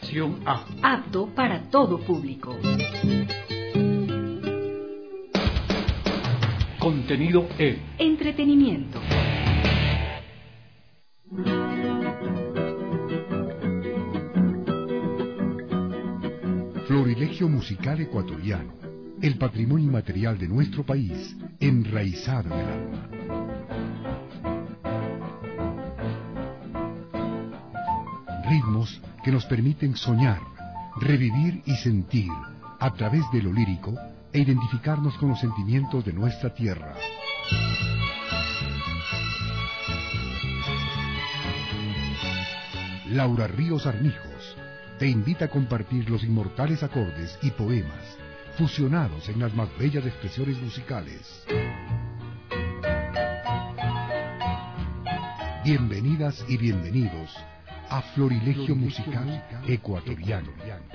Clasificación A. Apto para todo público. Contenido E. Entretenimiento. Florilegio musical ecuatoriano, el patrimonio inmaterial de nuestro país, enraizado en el alma. Ritmos que nos permiten soñar, revivir y sentir a través de lo lírico e identificarnos con los sentimientos de nuestra tierra. Laura Ríos Armijos te invita a compartir los inmortales acordes y poemas fusionados en las más bellas expresiones musicales. Bienvenidas y bienvenidos a Florilegio Musical Ecuatoriano.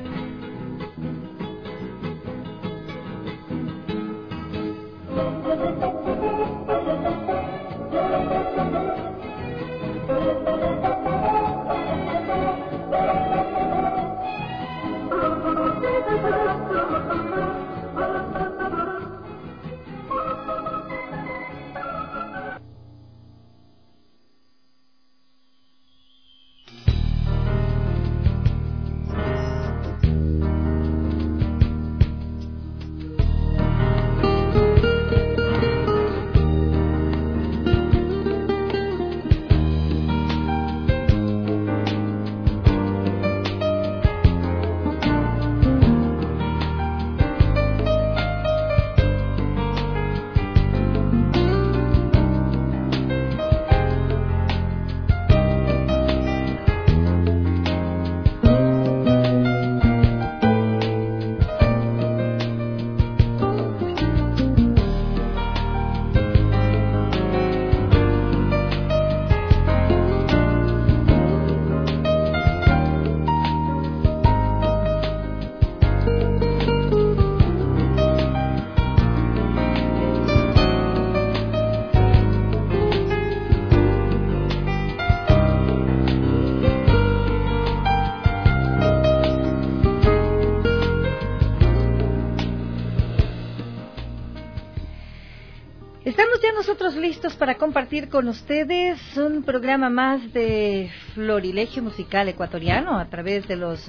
Estamos ya nosotros listos para compartir con ustedes un programa más de Florilegio Musical Ecuatoriano a través de los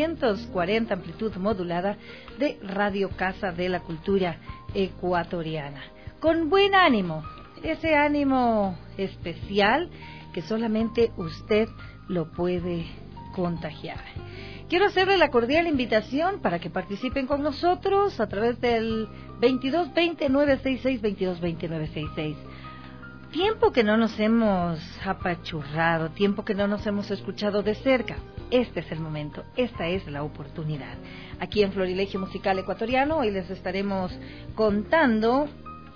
940 amplitud modulada de Radio Casa de la Cultura Ecuatoriana. Con buen ánimo, ese ánimo especial que solamente usted lo puede contagiar. Quiero hacerle la cordial invitación para que participen con nosotros a través del 2220-966, 2220-966. Tiempo que no nos hemos apachurrado, tiempo que no nos hemos escuchado de cerca. Este es el momento, esta es la oportunidad. Aquí en Florilegio Musical Ecuatoriano hoy les estaremos contando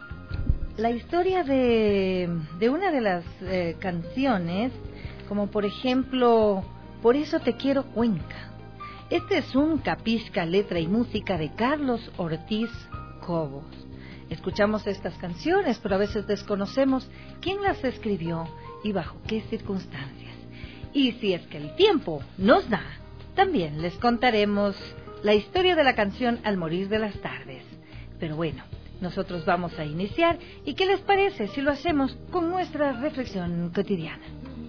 la historia de una de las canciones, como por ejemplo, Por eso te quiero Cuenca. Este es un capisca, letra y música de Carlos Ortiz Cobos. Escuchamos estas canciones, pero a veces desconocemos quién las escribió y bajo qué circunstancias. Y si es que el tiempo nos da, también les contaremos la historia de la canción Al morir de las tardes. Pero bueno, nosotros vamos a iniciar. ¿Y qué les parece si lo hacemos con nuestra reflexión cotidiana?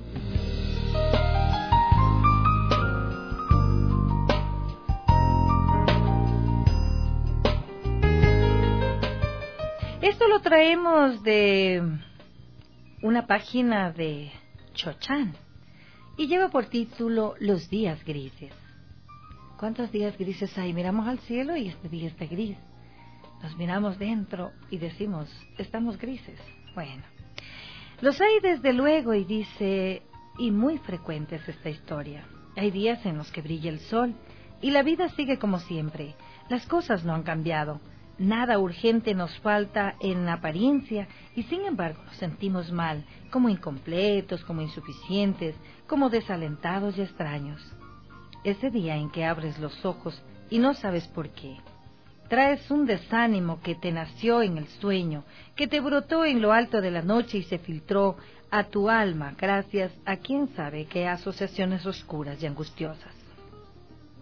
Esto lo traemos de una página de Chochán y lleva por título Los días grises. ¿Cuántos días grises hay? Miramos al cielo y este día está gris. Nos miramos dentro y decimos, estamos grises. Bueno, los hay desde luego, y dice, y muy frecuente es esta historia. Hay días en los que brilla el sol y la vida sigue como siempre. Las cosas no han cambiado. Nada urgente nos falta en apariencia y sin embargo nos sentimos mal, como incompletos, como insuficientes, como desalentados y extraños. Ese día en que abres los ojos y no sabes por qué, traes un desánimo que te nació en el sueño, que te brotó en lo alto de la noche y se filtró a tu alma gracias a quién sabe qué asociaciones oscuras y angustiosas.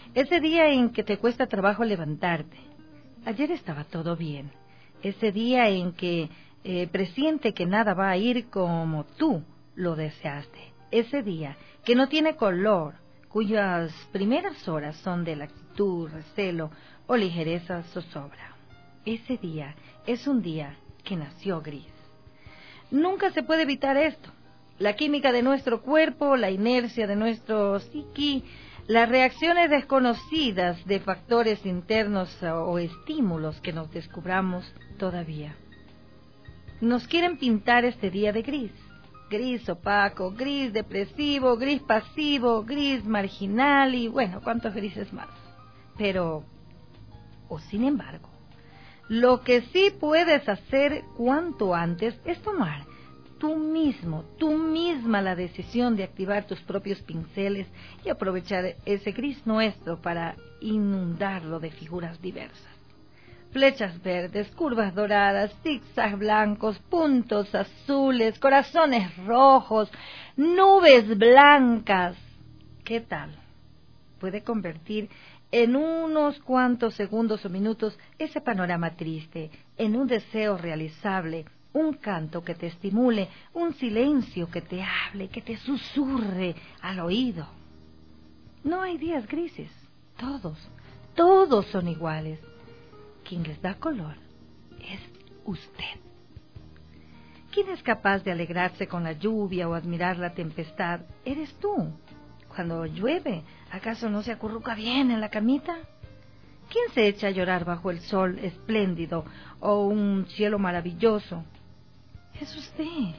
Ese día en que te cuesta trabajo levantarte. Ayer estaba todo bien. Ese día en que presiente que nada va a ir como tú lo deseaste. Ese día que no tiene color, cuyas primeras horas son de laxitud, recelo o ligereza zozobra. Ese día es un día que nació gris. Nunca se puede evitar esto. La química de nuestro cuerpo, la inercia de nuestro psiqui, las reacciones desconocidas de factores internos o estímulos que nos descubramos todavía. Nos quieren pintar este día de gris. Gris opaco, gris depresivo, gris pasivo, gris marginal y bueno, cuántos grises más. Pero, o sin embargo, lo que sí puedes hacer cuanto antes es tomar tú misma la decisión de activar tus propios pinceles y aprovechar ese gris nuestro para inundarlo de figuras diversas. Flechas verdes, curvas doradas, zigzags blancos, puntos azules, corazones rojos, nubes blancas. ¿Qué tal? Puede convertir en unos cuantos segundos o minutos ese panorama triste en un deseo realizable, un canto que te estimule, un silencio que te hable, que te susurre al oído. No hay días grises, todos son iguales. Quien les da color es usted. ¿Quién es capaz de alegrarse con la lluvia o admirar la tempestad? Eres tú. Cuando llueve, ¿acaso no se acurruca bien en la camita? ¿Quién se echa a llorar bajo el sol espléndido o un cielo maravilloso? Es usted.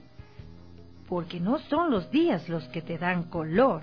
Porque no son los días los que te dan color.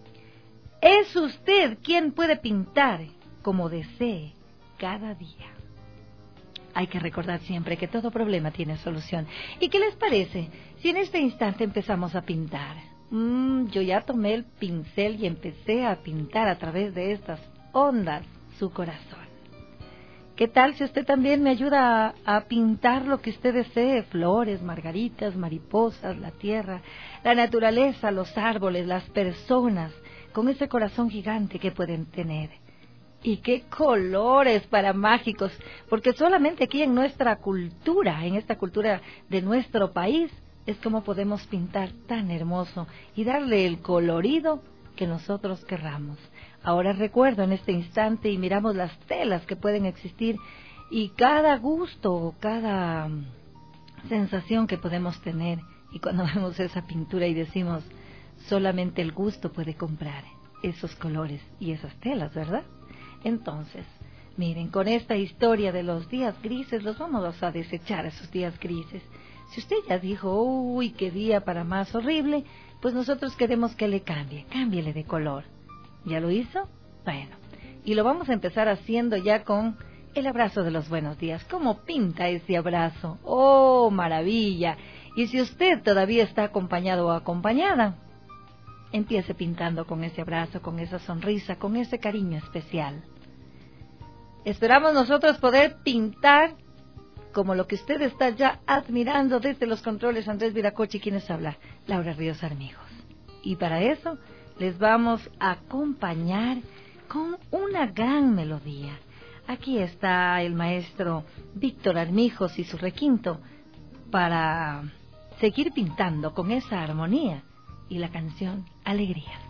Es usted quien puede pintar como desee cada día. Hay que recordar siempre que todo problema tiene solución. ¿Y qué les parece si en este instante empezamos a pintar? Yo ya tomé el pincel y empecé a pintar a través de estas ondas su corazón. ¿Qué tal si usted también me ayuda a pintar lo que usted desee? Flores, margaritas, mariposas, la tierra, la naturaleza, los árboles, las personas, con ese corazón gigante que pueden tener. Y qué colores para mágicos, porque solamente aquí en nuestra cultura, en esta cultura de nuestro país, es como podemos pintar tan hermoso y darle el colorido que nosotros querramos. Ahora recuerdo en este instante y miramos las telas que pueden existir y cada gusto, cada sensación que podemos tener. Y cuando vemos esa pintura y decimos, solamente el gusto puede comprar esos colores y esas telas, ¿verdad? Entonces, miren, con esta historia de los días grises, los vamos a desechar esos días grises. Si usted ya dijo, uy, qué día para más horrible, pues nosotros queremos que le cámbiele de color. ¿Ya lo hizo? Bueno, y lo vamos a empezar haciendo ya con el abrazo de los buenos días. ¿Cómo pinta ese abrazo? ¡Oh, maravilla! Y si usted todavía está acompañado o acompañada, empiece pintando con ese abrazo, con esa sonrisa, con ese cariño especial. Esperamos nosotros poder pintar como lo que usted está ya admirando desde los controles. Andrés Viracocha, ¿quiénes habla? Laura Ríos Armijos. Y para eso les vamos a acompañar con una gran melodía. Aquí está el maestro Víctor Armijos y su requinto para seguir pintando con esa armonía y la canción Alegría.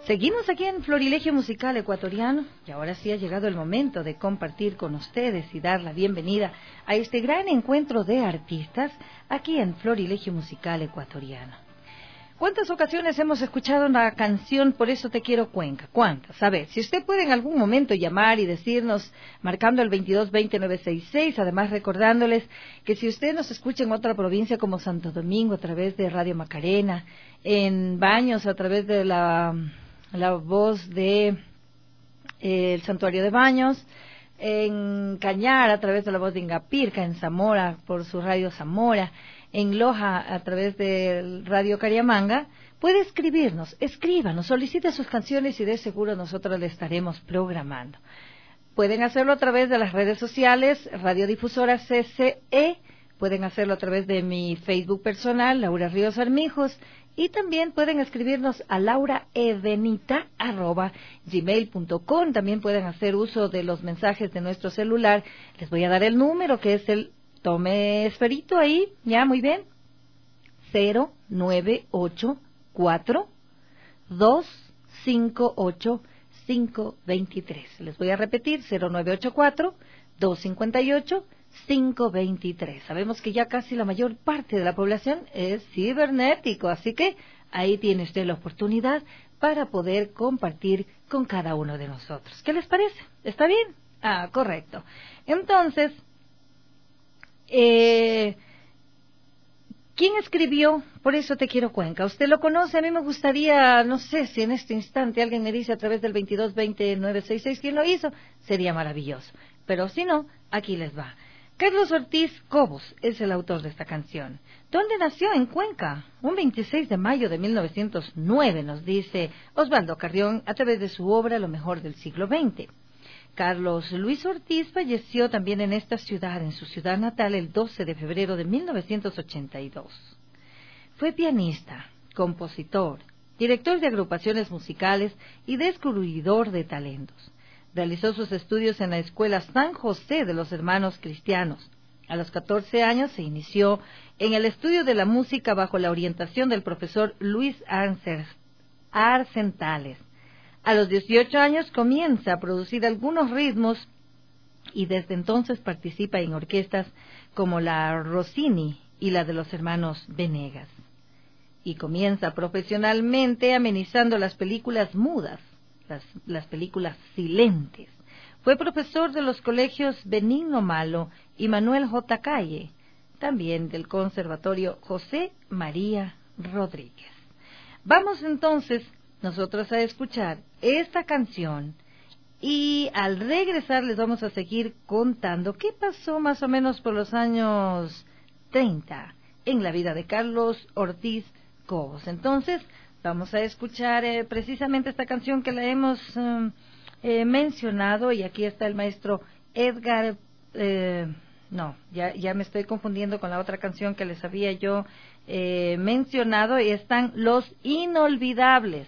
Seguimos aquí en Florilegio Musical Ecuatoriano y ahora sí ha llegado el momento de compartir con ustedes y dar la bienvenida a este gran encuentro de artistas aquí en Florilegio Musical Ecuatoriano. ¿Cuántas ocasiones hemos escuchado una canción Por eso te quiero Cuenca? ¿Cuántas? A ver, si usted puede en algún momento llamar y decirnos, marcando el 2220-966, además recordándoles que si usted nos escucha en otra provincia como Santo Domingo a través de Radio Macarena, en Baños a través de la voz de el Santuario de Baños, en Cañar a través de la voz de Ingapirca, en Zamora por su radio Zamora, en Loja a través del radio Cariamanga, puede escríbanos, solicite sus canciones y de seguro nosotros le estaremos programando. Pueden hacerlo a través de las redes sociales, Radiodifusora CCE, pueden hacerlo a través de mi Facebook personal, Laura Ríos Armijos, y también pueden escribirnos a lauraevenita@gmail.com. También pueden hacer uso de los mensajes de nuestro celular. Les voy a dar el número que es tome esferito ahí, ya, muy bien. 0984-258-523. Les voy a repetir, 0984-258-523. Sabemos que ya casi la mayor parte de la población es cibernético, así que ahí tiene usted la oportunidad para poder compartir con cada uno de nosotros. ¿Qué les parece? ¿Está bien? Ah, correcto. Entonces, ¿quién escribió Por eso te quiero Cuenca? ¿Usted lo conoce? A mí me gustaría, no sé si en este instante alguien me dice a través del 2220-966 quién lo hizo, sería maravilloso. Pero si no, aquí les va. Carlos Ortiz Cobos es el autor de esta canción. ¿Dónde nació? En Cuenca. Un 26 de mayo de 1909, nos dice Osvaldo Carrión a través de su obra Lo mejor del siglo XX. Carlos Luis Ortiz falleció también en esta ciudad, en su ciudad natal, el 12 de febrero de 1982. Fue pianista, compositor, director de agrupaciones musicales y descubridor de talentos. Realizó sus estudios en la Escuela San José de los Hermanos Cristianos. A los 14 años se inició en el estudio de la música bajo la orientación del profesor Luis Arcentales. A los 18 años comienza a producir algunos ritmos y desde entonces participa en orquestas como la Rossini y la de los hermanos Venegas. Y comienza profesionalmente amenizando las películas mudas, las películas silentes. Fue profesor de los colegios Benigno Malo y Manuel J. Calle, también del Conservatorio José María Rodríguez. Vamos entonces nosotros a escuchar esta canción y al regresar les vamos a seguir contando qué pasó más o menos por los años 30 en la vida de Carlos Ortiz Cobos. Entonces vamos a escuchar precisamente esta canción que la hemos mencionado, y aquí está el maestro Edgar, ya me estoy confundiendo con la otra canción que les había yo mencionado, y están Los Inolvidables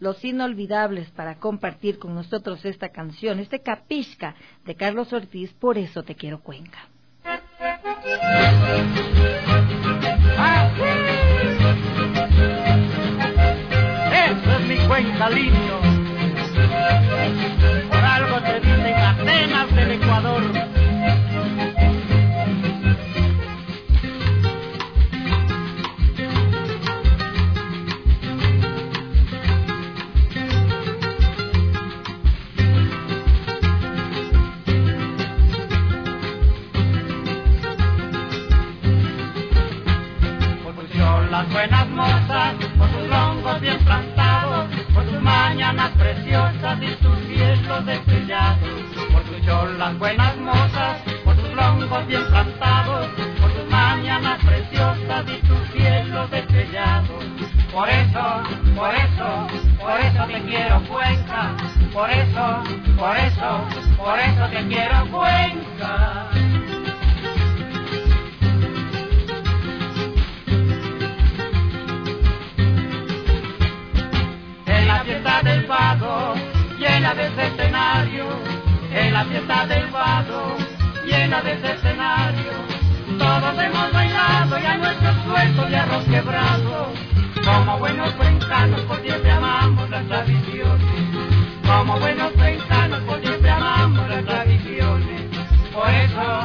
para compartir con nosotros esta canción, este capisca de Carlos Ortiz, Por eso te quiero Cuenca. Eso es mi Cuenca lindo, por algo te dicen Atenas del Ecuador. Las buenas mozas, por sus roncos bien plantados, por sus mañanas preciosas y sus cielos estrellados. Por sus cholas buenas mozas, por sus roncos bien plantados, por sus mañanas preciosas y sus cielos estrellados. Por eso te quiero Cuenca, por eso te quiero Cuenca. En la fiesta del Vado, llena de ese escenario, en la fiesta del Vado, llena de ese escenario, todos hemos bailado ya nuestros sueltos de arroz quebrado, Como buenos cuencanos por siempre amamos las tradiciones. Como buenos cuencanos por siempre amamos las tradiciones. Por eso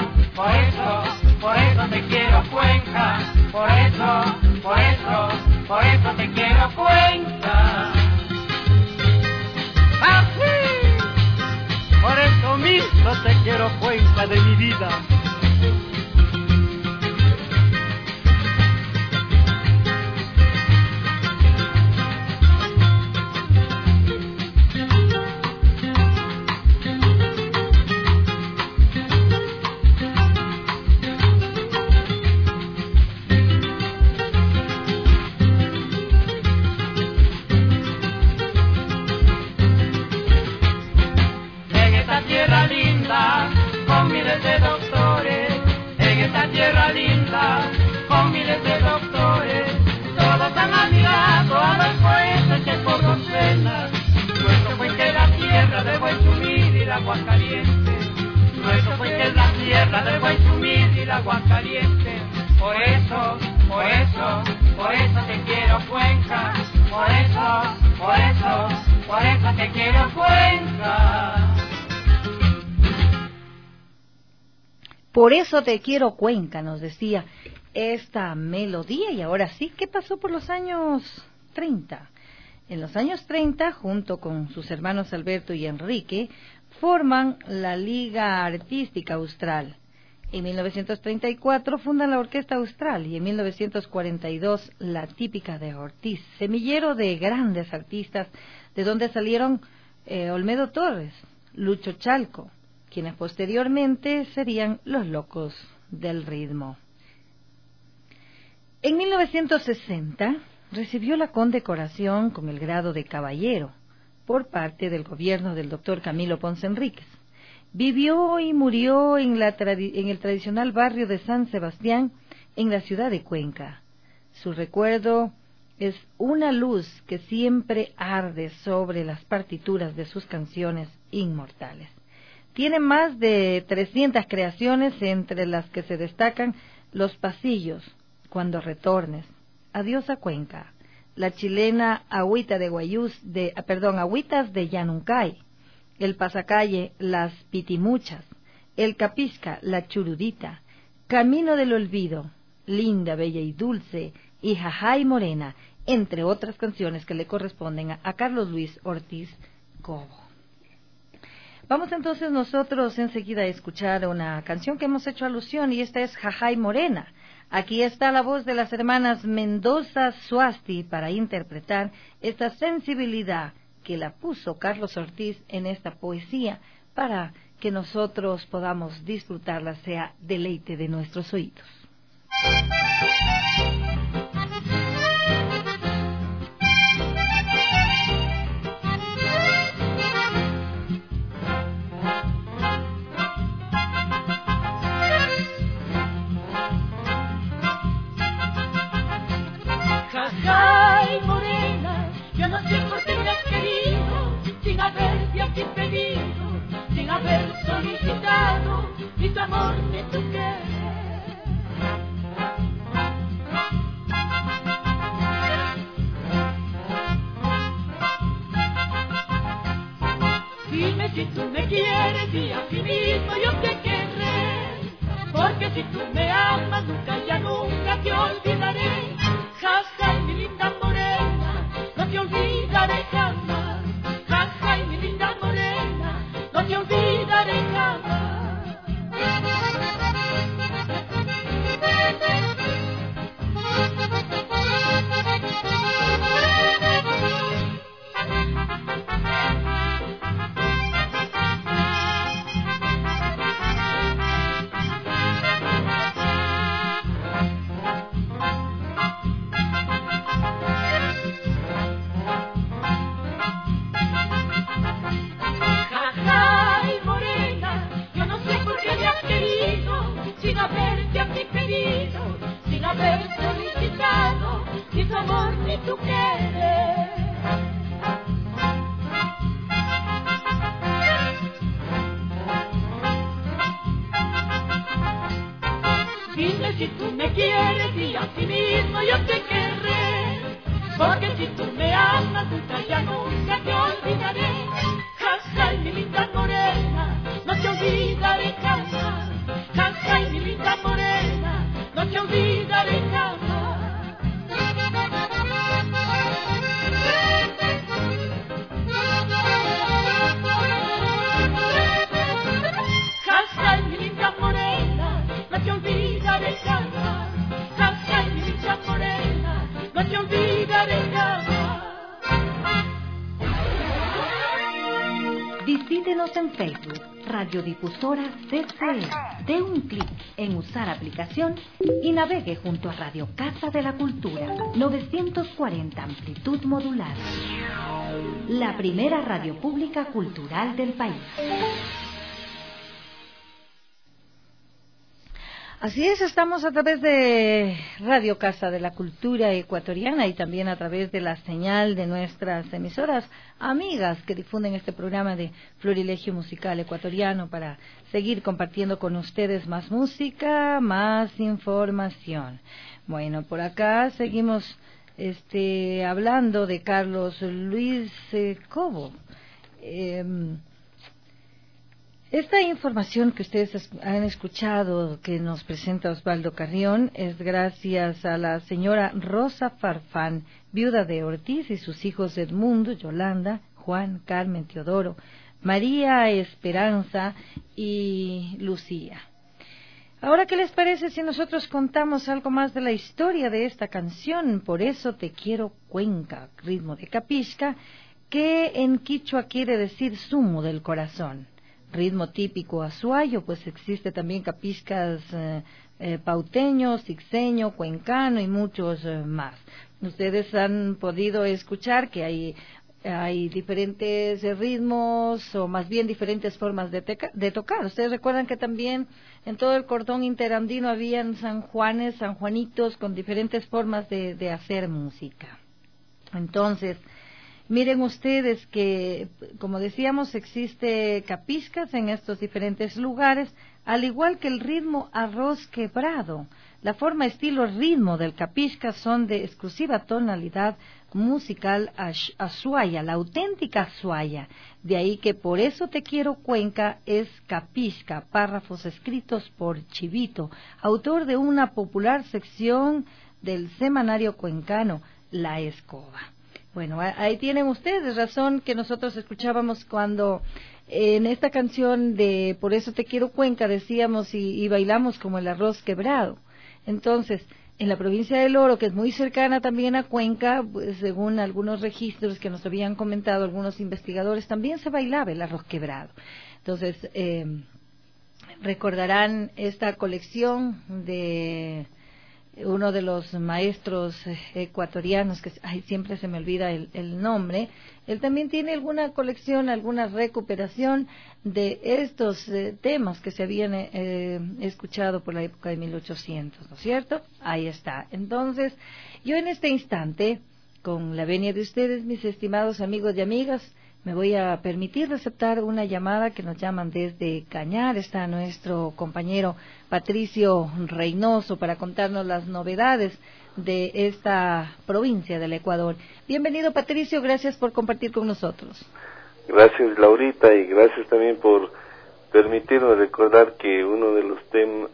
te quiero Cuenca. Por eso te quiero Cuenca. ¡Así! Por eso mismo te quiero Cuenca de mi vida. Por eso te quiero Cuenca, nos decía esta melodía. Y ahora sí, ¿qué pasó por los años 30? En los años 30, junto con sus hermanos Alberto y Enrique, forman la Liga Artística Austral. En 1934 fundan la Orquesta Austral y en 1942 la Típica de Ortiz, semillero de grandes artistas, de donde salieron Olmedo Torres, Lucho Chalco, quienes posteriormente serían los Locos del Ritmo. En 1960 recibió la condecoración con el grado de caballero por parte del gobierno del doctor Camilo Ponce Enríquez. Vivió y murió en el tradicional barrio de San Sebastián, en la ciudad de Cuenca. Su recuerdo es una luz que siempre arde sobre las partituras de sus canciones inmortales. Tiene más de 300 creaciones, entre las que se destacan Los Pasillos, Cuando Retornes, Adiós a Cuenca, la chilena Agüitas de Yanuncay, el Pasacalle, Las Pitimuchas, el Capisca, La Churudita, Camino del Olvido, Linda, Bella y Dulce, y Jajay Morena, entre otras canciones que le corresponden a Carlos Luis Ortiz Cobo. Vamos entonces nosotros enseguida a escuchar una canción que hemos hecho alusión, y esta es Jajay Morena. Aquí está la voz de las hermanas Mendoza Suasti para interpretar esta sensibilidad que la puso Carlos Ortiz en esta poesía, para que nosotros podamos disfrutarla, sea deleite de nuestros oídos. Jajay Morena, yo no sé por qué me has querido, sin haberte aquí pedido, sin haber solicitado ni tu amor ni tu querer. Dime si tú me quieres y así mismo yo te querré, porque si tú me amas nunca, ya nunca te olvidaré. Jajay, mi linda morena, no te olvidaré jamás. Jajay, mi linda morena, no te olvidaré jamás. Dime si tú me quieres y así mismo yo te querré, porque si tú me amas, nunca ya nunca te olvidaré. Casa y mi linda morena, no te olvidaré jamás. Casa y mi linda morena, no te olvidaré jamás. Casa y mi linda morena, no te olvidaré jamás. Casa y mi linda morena, no te olvidaré jamás. Visítenos en Facebook, Radiodifusora CCE. Dé un clic en usar aplicación y navegue junto a Radio Casa de la Cultura, 940 amplitud modulada. La primera radio pública cultural del país. Así es, estamos a través de Radio Casa de la Cultura Ecuatoriana y también a través de la señal de nuestras emisoras amigas que difunden este programa de Florilegio Musical Ecuatoriano para seguir compartiendo con ustedes más música, más información. Bueno, por acá seguimos hablando de Carlos Luis Cobo. Esta información que ustedes han escuchado que nos presenta Osvaldo Carrión es gracias a la señora Rosa Farfán, viuda de Ortiz, y sus hijos Edmundo, Yolanda, Juan, Carmen, Teodoro, María Esperanza y Lucía. Ahora, ¿qué les parece si nosotros contamos algo más de la historia de esta canción? Por eso te quiero Cuenca, ritmo de capisca, que en quichua quiere decir zumo del corazón. Ritmo típico azuayo, pues existe también capiscas pauteño, sixeño, cuencano y muchos más. Ustedes han podido escuchar que hay diferentes ritmos o más bien diferentes formas de tocar. Ustedes recuerdan que también en todo el cordón interandino habían sanjuanitos con diferentes formas de hacer música. Entonces, miren ustedes que, como decíamos, existe capiscas en estos diferentes lugares, al igual que el ritmo arroz quebrado. La forma, estilo, ritmo del capisca son de exclusiva tonalidad musical azuaya, la auténtica azuaya. De ahí que por eso te quiero Cuenca es capisca, párrafos escritos por Chivito, autor de una popular sección del semanario cuencano, La Escoba. Bueno, ahí tienen ustedes razón que nosotros escuchábamos cuando en esta canción de Por eso te quiero Cuenca decíamos y bailamos como el arroz quebrado. Entonces, en la provincia del Oro, que es muy cercana también a Cuenca, pues, según algunos registros que nos habían comentado algunos investigadores, también se bailaba el arroz quebrado. Entonces, recordarán esta colección de uno de los maestros ecuatorianos, que siempre se me olvida el nombre. Él también tiene alguna colección, alguna recuperación de estos temas que se habían escuchado por la época de 1800, ¿no es cierto? Ahí está. Entonces, yo en este instante, con la venia de ustedes, mis estimados amigos y amigas, me voy a permitir receptar una llamada que nos llaman desde Cañar. Está nuestro compañero Patricio Reynoso para contarnos las novedades de esta provincia del Ecuador. Bienvenido, Patricio, gracias por compartir con nosotros. Gracias, Laurita, y gracias también por permitirnos recordar que uno de los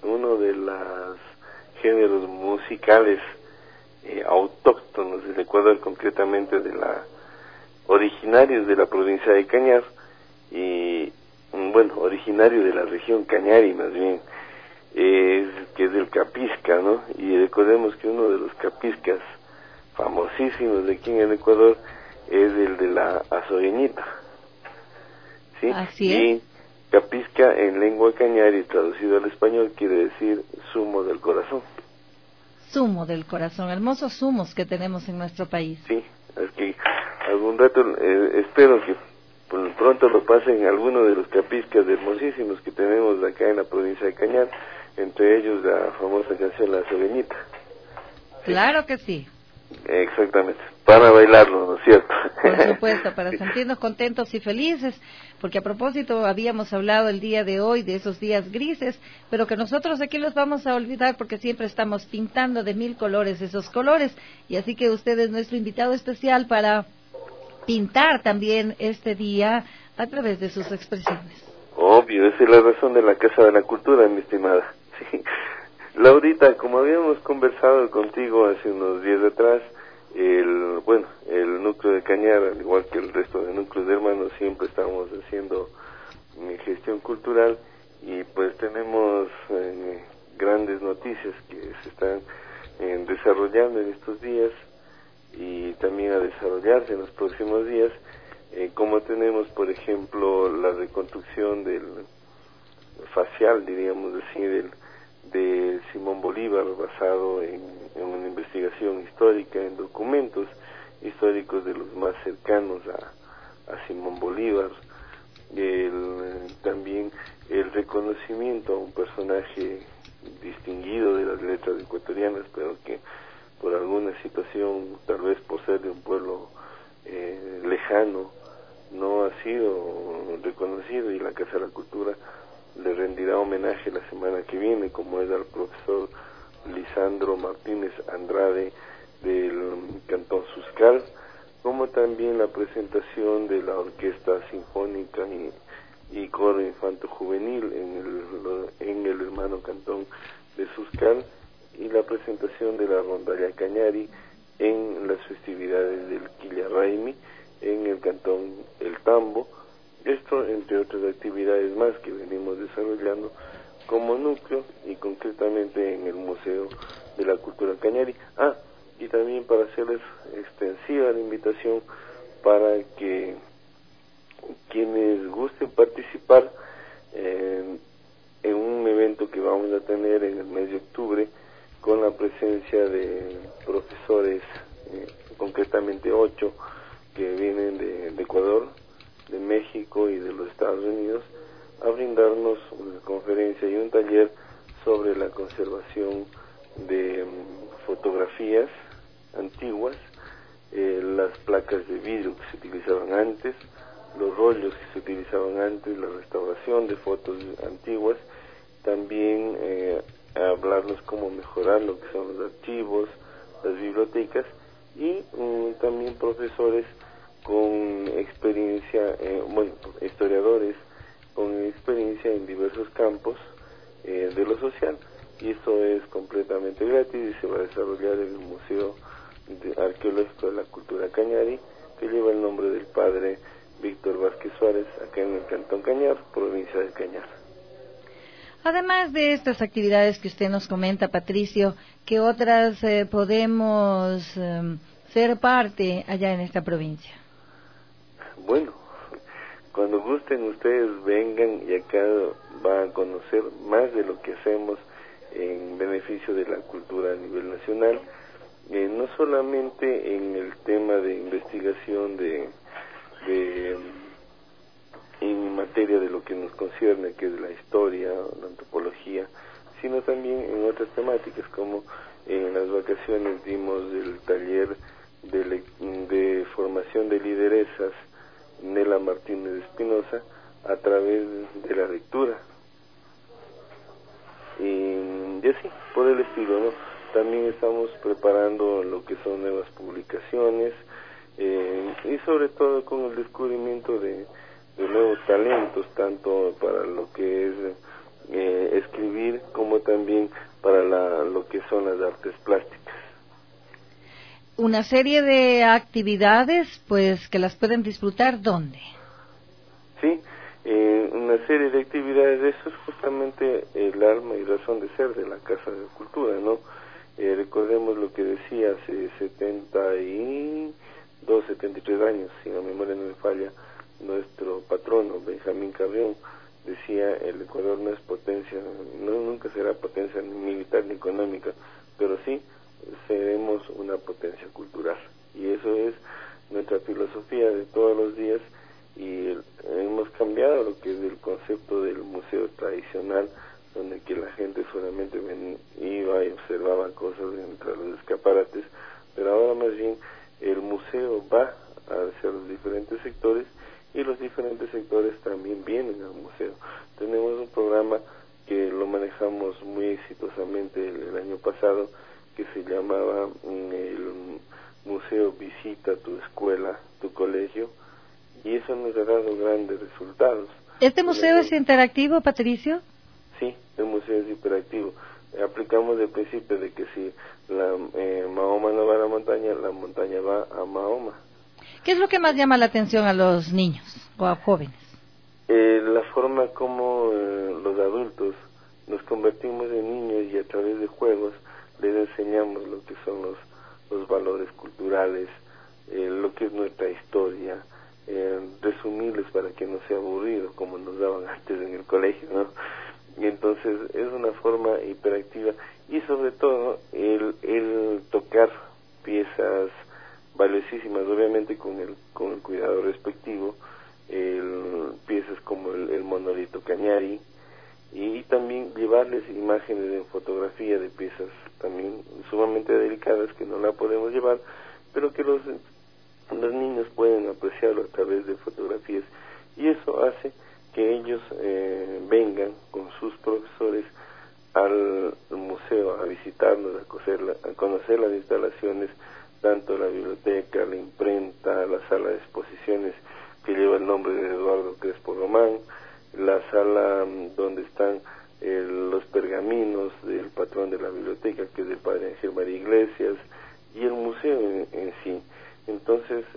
géneros musicales autóctonos del Ecuador, concretamente originarios de la provincia de Cañar, y originario de la región Cañari más bien, que es el capisca, ¿no? Y recordemos que uno de los capiscas famosísimos de aquí en el Ecuador es el de la azogueñita, ¿sí? Así es. Y capisca en lengua cañari traducido al español quiere decir zumo del corazón. Zumo del corazón, hermosos zumos que tenemos en nuestro país. Sí, es que algún rato espero que pronto lo pasen algunos de los capiscas hermosísimos que tenemos acá en la provincia de Cañar, entre ellos la famosa canción La Sobeñita. Claro que sí. Exactamente, para bailarlo, ¿no es cierto? Por supuesto, para sentirnos contentos y felices, porque a propósito habíamos hablado el día de hoy de esos días grises, pero que nosotros aquí los vamos a olvidar porque siempre estamos pintando de 1000 colores esos colores, y así que usted es nuestro invitado especial para pintar también este día a través de sus expresiones. Obvio, esa es la razón de la Casa de la Cultura, mi estimada. Sí. Laurita, como habíamos conversado contigo hace unos días atrás, el núcleo de Cañar, al igual que el resto de núcleos de hermanos, siempre estamos haciendo gestión cultural, y pues tenemos grandes noticias que se están desarrollando en estos días y también a desarrollarse en los próximos días, como tenemos, por ejemplo, la reconstrucción del facial, diríamos así, de Simón Bolívar, basado en una investigación histórica, en documentos históricos de los más cercanos a Simón Bolívar. También el reconocimiento a un personaje distinguido de las letras ecuatorianas, pero que por alguna situación, tal vez por ser de un pueblo lejano, no ha sido reconocido, y la Casa de la Cultura le rendirá homenaje la semana que viene, como es al profesor Lisandro Martínez Andrade del Cantón Suscal, como también la presentación de la Orquesta Sinfónica y Coro Infanto Juvenil en el hermano Cantón de Suscal, y la presentación de la Rondalla Cañari en las festividades del Quillarraimi en el Cantón El Tambo. Esto entre otras actividades más que venimos desarrollando como núcleo, y concretamente en el Museo de la Cultura Cañari. Y también para hacerles extensiva la invitación para que quienes gusten participar en un evento que vamos a tener en el mes de octubre, con la presencia de profesores, concretamente 8, que vienen de Ecuador, de México y de los Estados Unidos, a brindarnos una conferencia y un taller sobre la conservación de fotografías antiguas, las placas de vidrio que se utilizaban antes, los rollos que se utilizaban antes, la restauración de fotos antiguas, también hablarnos cómo mejorar lo que son los archivos, las bibliotecas, y también profesores con experiencia, historiadores con experiencia en diversos campos de lo social, y esto es completamente gratis y se va a desarrollar en el Museo Arqueológico de la Cultura Cañari, que lleva el nombre del padre Víctor Vázquez Suárez, acá en el Cantón Cañar, provincia de Cañar. Además de estas actividades que usted nos comenta, Patricio, ¿qué otras podemos ser parte allá en esta provincia? Bueno, cuando gusten ustedes vengan, y acá van a conocer más de lo que hacemos en beneficio de la cultura a nivel nacional, no solamente en el tema de investigación en materia de lo que nos concierne, que es la historia, la antropología, sino también en otras temáticas, como en las vacaciones dimos el taller de formación de lideresas Nela Martínez de Espinosa a través de la lectura, y así por el estilo, ¿no? También estamos preparando lo que son nuevas publicaciones, y sobre todo con el descubrimiento de nuevos talentos, tanto para lo que es escribir, como también para lo que son las artes plásticas. Una serie de actividades, pues, que las pueden disfrutar, ¿dónde? Sí, una serie de actividades, eso es justamente el alma y razón de ser de la Casa de Cultura, ¿no? Recordemos lo que decía hace 72, 73 años, si la memoria no me falla, nuestro patrono Benjamín Carrión decía: el Ecuador no es potencia, nunca será potencia ni militar ni económica, pero sí seremos una potencia cultural, y eso es nuestra filosofía de todos los días. Y hemos cambiado lo que es el concepto del museo tradicional, donde que la gente solamente iba y observaba cosas entre los escaparates, pero ahora más bien el museo va hacia los diferentes sectores y los diferentes sectores también vienen al museo. Tenemos un programa que lo manejamos muy exitosamente el año pasado, que se llamaba el Museo Visita tu Escuela, tu Colegio, y eso nos ha dado grandes resultados. ¿Este museo es interactivo, Patricio? Sí, el museo es interactivo. Aplicamos el principio de que si Mahoma no va a la montaña va a Mahoma. ¿Qué es lo que más llama la atención a los niños o a jóvenes? La forma como los adultos nos convertimos en niños y a través de juegos les enseñamos lo que son los valores culturales, lo que es nuestra historia, resumirles para que no sea aburrido como nos daban antes en el colegio, ¿no? Y entonces es una forma hiperactiva y sobre todo el tocar piezas valiosísimas, obviamente con el cuidado respectivo, piezas como el monolito Cañari, y también llevarles imágenes en fotografía de piezas también sumamente delicadas que no la podemos llevar, pero que los niños pueden apreciarlo a través de fotografías, y eso hace que ellos vengan con sus profesores al museo a visitarnos, a conocer las instalaciones, tanto la biblioteca, la imprenta, la sala de exposiciones que lleva el nombre de Eduardo Crespo Román, la sala donde están los pergaminos del patrón de la biblioteca, que es el padre Ángel María Iglesias, y el museo en sí. Entonces,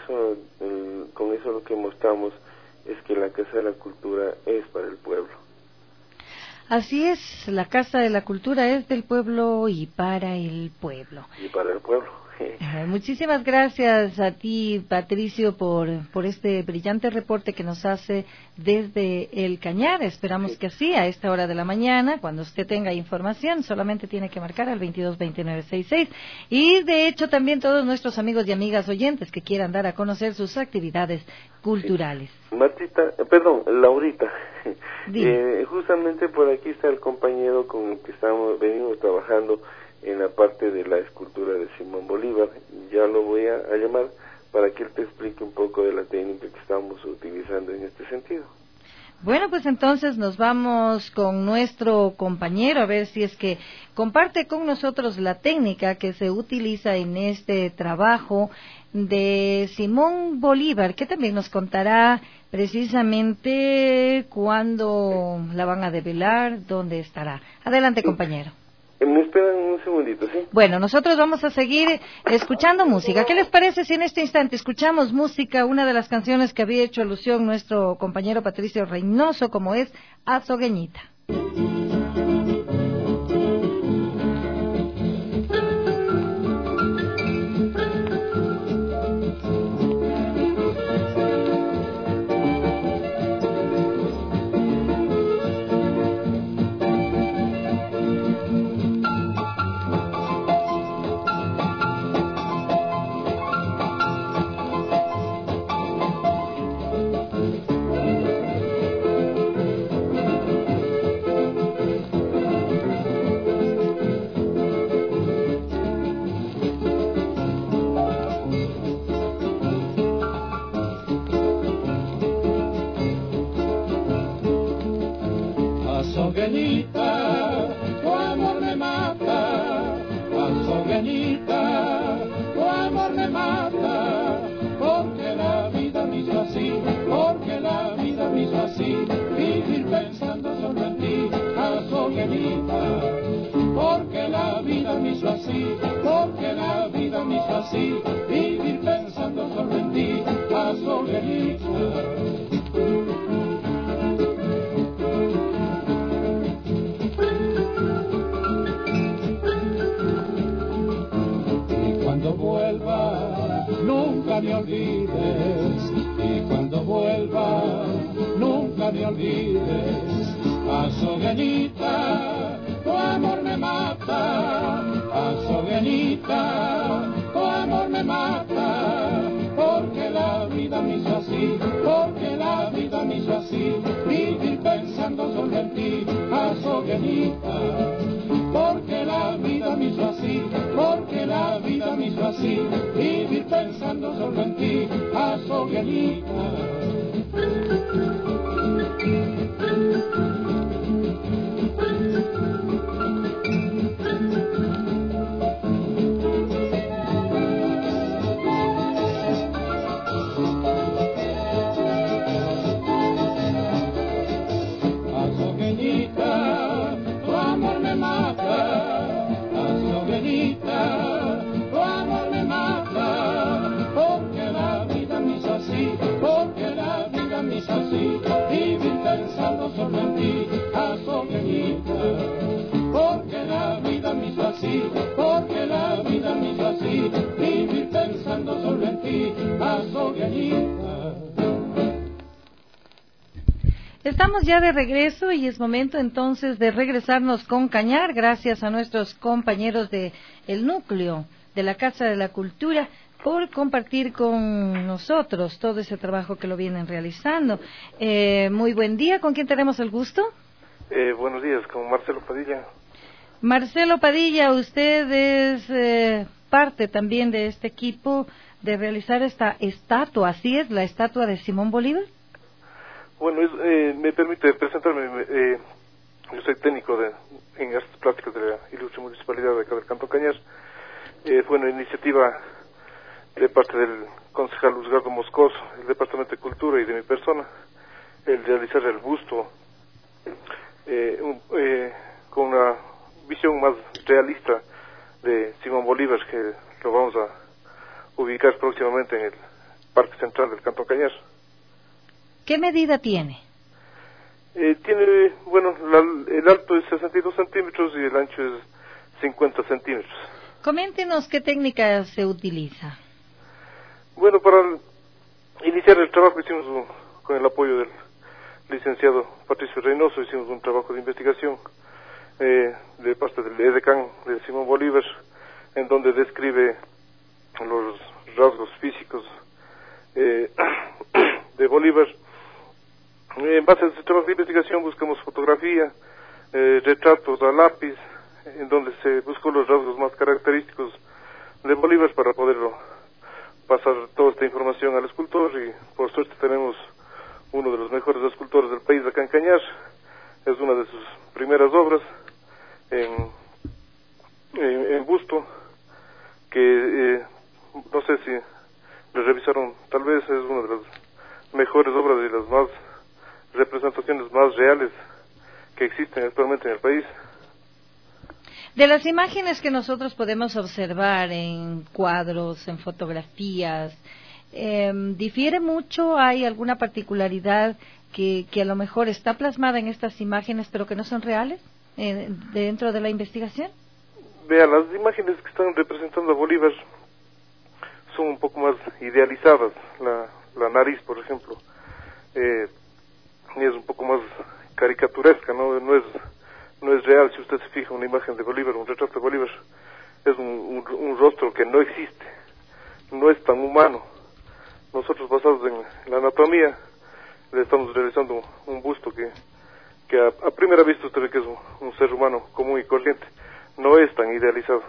con eso lo que mostramos es que la Casa de la Cultura es para el pueblo. Así es, la Casa de la Cultura es del pueblo y para el pueblo. Y para el pueblo. Muchísimas gracias a ti, Patricio, por este brillante reporte que nos hace desde el Cañar. Esperamos que así, a esta hora de la mañana, cuando usted tenga información, solamente tiene que marcar al 222966. Y, de hecho, también todos nuestros amigos y amigas oyentes que quieran dar a conocer sus actividades culturales. Laurita, justamente por aquí está el compañero con el que venimos trabajando en la parte de la escultura de Simón Bolívar. Ya lo voy a llamar para que él te explique un poco de la técnica que estamos utilizando en este sentido. Bueno, pues entonces nos vamos con nuestro compañero a ver si es que comparte con nosotros la técnica que se utiliza en este trabajo de Simón Bolívar, que también nos contará precisamente cuándo la van a develar, dónde estará. Adelante, compañero. Me esperan un segundito, ¿sí? Bueno, nosotros vamos a seguir escuchando música. ¿Qué les parece si en este instante escuchamos música, una de las canciones que había hecho alusión nuestro compañero Patricio Reynoso, como es Azogueñita? Azogueñita, tu amor me mata, Azogueñita, tu amor me mata, porque la vida me hizo así, porque la vida me hizo así, vivir pensando solo en ti, Azogueñita, porque la vida me hizo así, porque la vida me hizo así, vivir pensando solo en ti, Azogueñita. Nunca me olvides, y cuando vuelva, nunca me olvides. Azogueñita, tu amor me mata, Azogueñita, tu amor me mata, porque la vida me hizo así, porque la vida me hizo así, vivir pensando solo en ti, Azogueñita, porque la vida me hizo así, porque la vida me hizo hizo así, vivir pensando solo en ti, azogueñita. Porque la vida me hizo así, vivir pensando solo en ti, azogueñita. Estamos ya de regreso y es momento entonces de regresarnos con Cañar, gracias a nuestros compañeros de el núcleo de la Casa de la Cultura por compartir con nosotros todo ese trabajo que lo vienen realizando. Muy buen día, ¿con quién tenemos el gusto? Buenos días, con Marcelo Padilla. Marcelo Padilla, usted es parte también de este equipo de realizar esta estatua, ¿así es? ¿La estatua de Simón Bolívar? Bueno, me permite presentarme, yo soy técnico en artes plásticas de la ilustre municipalidad de acá del Cantón Cañar. Fue una iniciativa de parte del concejal Luzgardo Moscoso, el Departamento de Cultura y de mi persona, el realizar el busto con una visión más realista de Simón Bolívar, que lo vamos a ubicar próximamente en el Parque Central del Cantón Cañar. ¿Qué medida tiene? Tiene, bueno, el alto es 62 centímetros y el ancho es 50 centímetros. Coméntenos qué técnica se utiliza. Bueno, para iniciar el trabajo hicimos con el apoyo del licenciado Patricio Reynoso, hicimos un trabajo de investigación de parte del edecán de Simón Bolívar, en donde describe los rasgos físicos de Bolívar. En base a ese trabajo de investigación buscamos fotografía, retratos a lápiz, en donde se buscó los rasgos más característicos de Bolívar para poderlo pasar toda esta información al escultor, y por suerte tenemos uno de los mejores escultores del país acá en Cañar. Es una de sus primeras obras en busto, que no sé si lo revisaron, tal vez es una de las mejores obras y las más representaciones más reales que existen actualmente en el país. De las imágenes que nosotros podemos observar en cuadros, en fotografías, ¿difiere mucho? ¿Hay alguna particularidad que a lo mejor está plasmada en estas imágenes pero que no son reales dentro de la investigación? Vea, las imágenes que están representando a Bolívar son un poco más idealizadas. La nariz, por ejemplo, es un poco más caricaturesca, no es real. Si usted se fija una imagen de Bolívar, un retrato de Bolívar, es un rostro que no existe, no es tan humano. Nosotros, basados en la anatomía, le estamos realizando un busto que a primera vista usted ve que es un ser humano común y corriente, no es tan idealizado.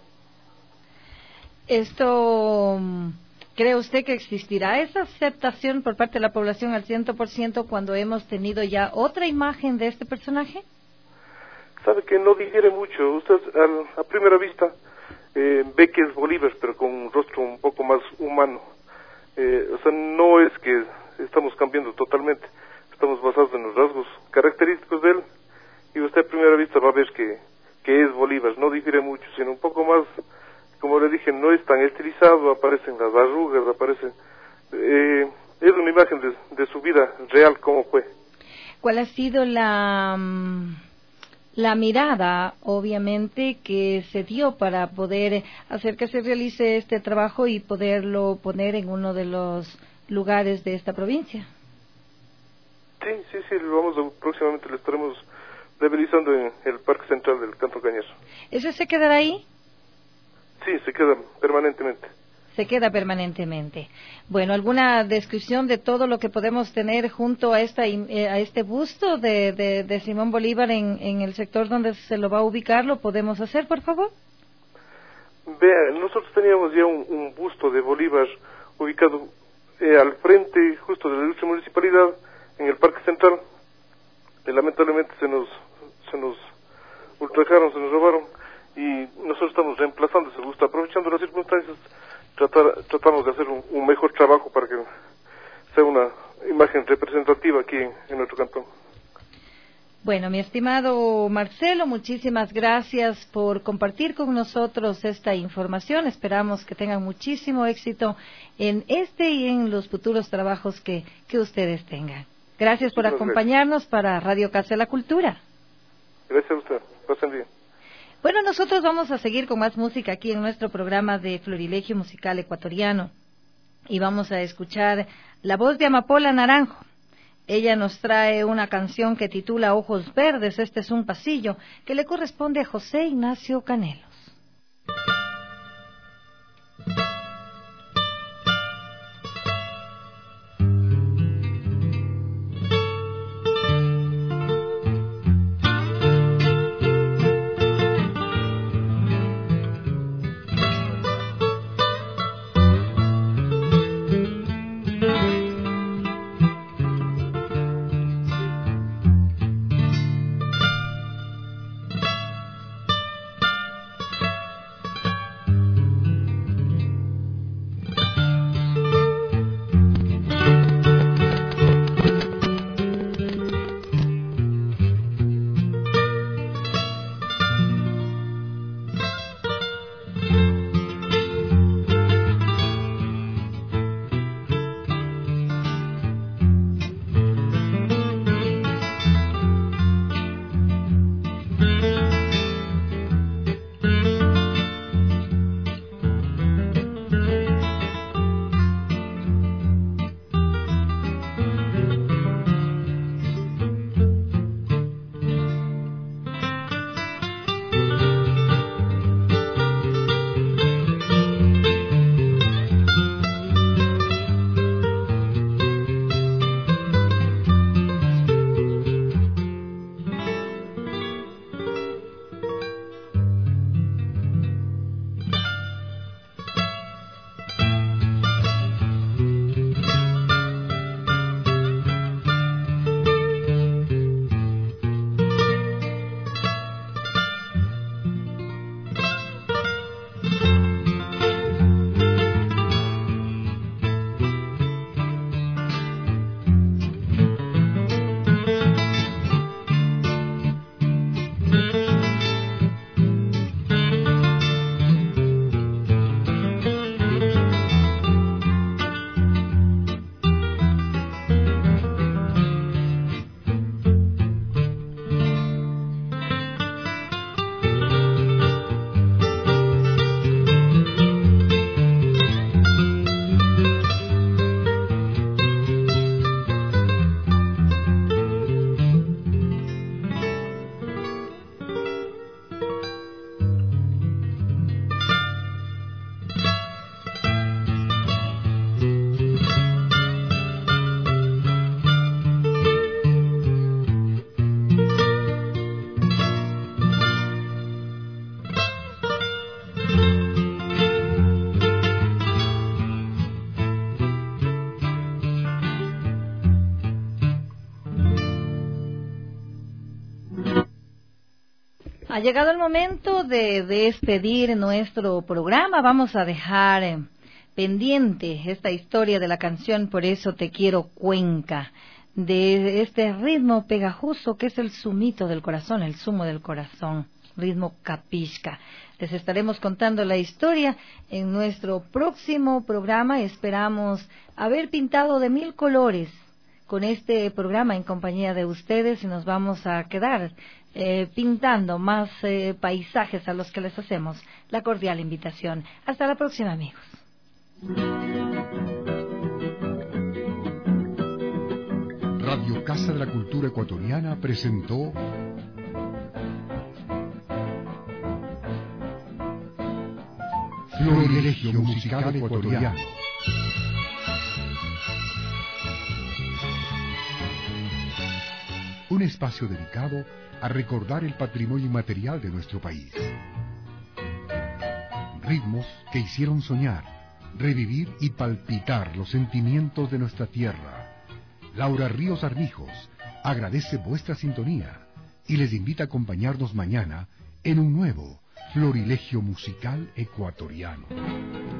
Esto, ¿cree usted que existirá esa aceptación por parte de la población al 100% cuando hemos tenido ya otra imagen de este personaje? Sabe que no difiere mucho. Usted a primera vista ve que es Bolívar, pero con un rostro un poco más humano. O sea, no es que estamos cambiando totalmente, estamos basados en los rasgos característicos de él, y usted a primera vista va a ver que es Bolívar. No difiere mucho, sino un poco más, como le dije, no es tan estilizado, aparecen las arrugas, es una imagen de su vida real, como fue. ¿Cuál ha sido la mirada, obviamente, que se dio para poder hacer que se realice este trabajo y poderlo poner en uno de los lugares de esta provincia? Sí, próximamente lo estaremos debilizando en el Parque Central del Cantón Cañar. ¿Ese se quedará ahí? Sí, se queda permanentemente. Se queda permanentemente. Bueno, ¿alguna descripción de todo lo que podemos tener junto a este busto de Simón Bolívar en el sector donde se lo va a ubicar? ¿Lo podemos hacer, por favor? Vea, nosotros teníamos ya un busto de Bolívar ubicado al frente justo de la ilustre municipalidad, en el Parque Central. Lamentablemente se nos ultrajaron, se nos robaron, y nosotros estamos reemplazando ese busto, aprovechando las circunstancias, tratamos de hacer un mejor trabajo para que sea una imagen representativa aquí en nuestro cantón. Bueno, mi estimado Marcelo, muchísimas gracias por compartir con nosotros esta información. Esperamos que tengan muchísimo éxito en este y en los futuros trabajos que ustedes tengan. Gracias por acompañarnos para Radio Casa de la Cultura. Gracias a usted. Pasen bien. Bueno, nosotros vamos a seguir con más música aquí en nuestro programa de Florilegio Musical Ecuatoriano. Y vamos a escuchar la voz de Amapola Naranjo. Ella nos trae una canción que titula Ojos Verdes. Este es un pasillo que le corresponde a José Ignacio Canelos. Ha llegado el momento de despedir nuestro programa. Vamos a dejar pendiente esta historia de la canción Por eso te quiero Cuenca, de este ritmo pegajoso que es el zumito del corazón, el zumo del corazón, ritmo capisca. Les estaremos contando la historia en nuestro próximo programa. Esperamos haber pintado de 1000 colores con este programa en compañía de ustedes, y nos vamos a quedar pintando más paisajes a los que les hacemos la cordial invitación. Hasta la próxima, amigos. Radio Casa de la Cultura Ecuatoriana presentó Florilegio Musical Ecuatoriano. Un espacio dedicado a recordar el patrimonio inmaterial de nuestro país. Ritmos que hicieron soñar, revivir y palpitar los sentimientos de nuestra tierra. Laura Ríos Armijos agradece vuestra sintonía y les invita a acompañarnos mañana en un nuevo Florilegio Musical Ecuatoriano.